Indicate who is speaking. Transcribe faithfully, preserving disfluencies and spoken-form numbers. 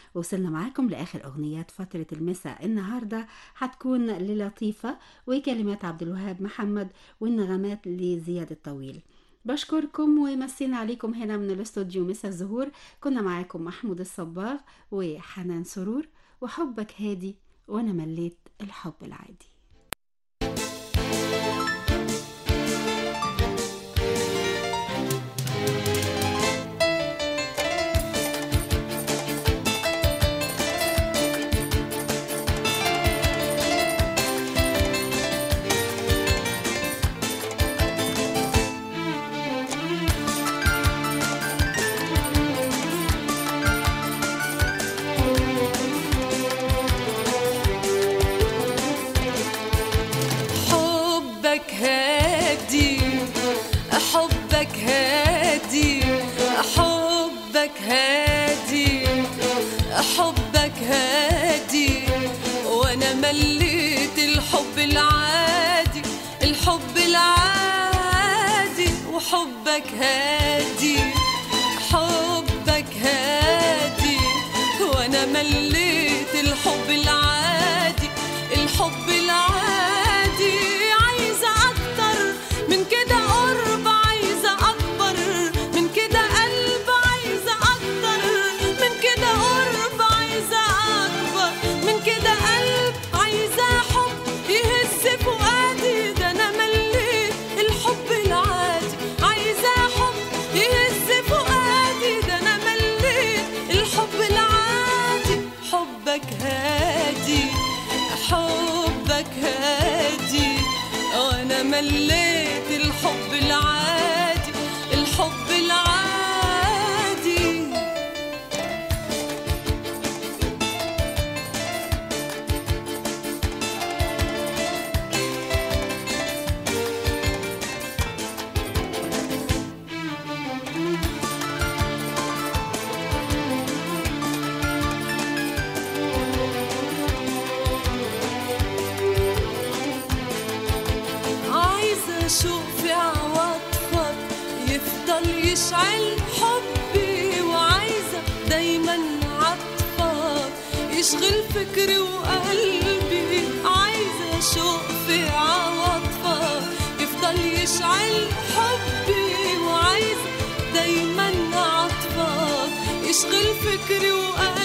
Speaker 1: وصلنا معاكم لآخر أغنيات فترة المساء. النهاردة هتكون للطيفة وكلمات عبد الوهاب محمد والنغمات لزياد الطويل. بشكركم ومسينا عليكم هنا من الاستوديو مسا الزهور. كنا معاكم محمود الصباغ وحنان سرور. وحبك هادي وانا مليت الحب العادي.
Speaker 2: حبك هادي وانا مليت الحب العادي الحب العادي وحبك هادي حبك هادي وانا مليت الحب العادي الحب العادي عايزة اكتر من كده قرب عايزة اكبر من كده قلب عايزة اكتر من كده قرب عايزة اكبر من كده قلب عايزة حب يهز فؤادي ده انا مليت الحب العادي عايزة حب يهز فؤادي ده انا مليت الحب العادي حبك هادي حبك هادي وانا مليت الحب العادي الحب العادي شوق في عواطفك يفضل يشعل حبي وعايزة دايما عطفك يشغل فكري وقلبي عايزة شوق في عواطفك يفضل يشعل حبي وعايزة دايما عطفك يشغل فكري وقلبي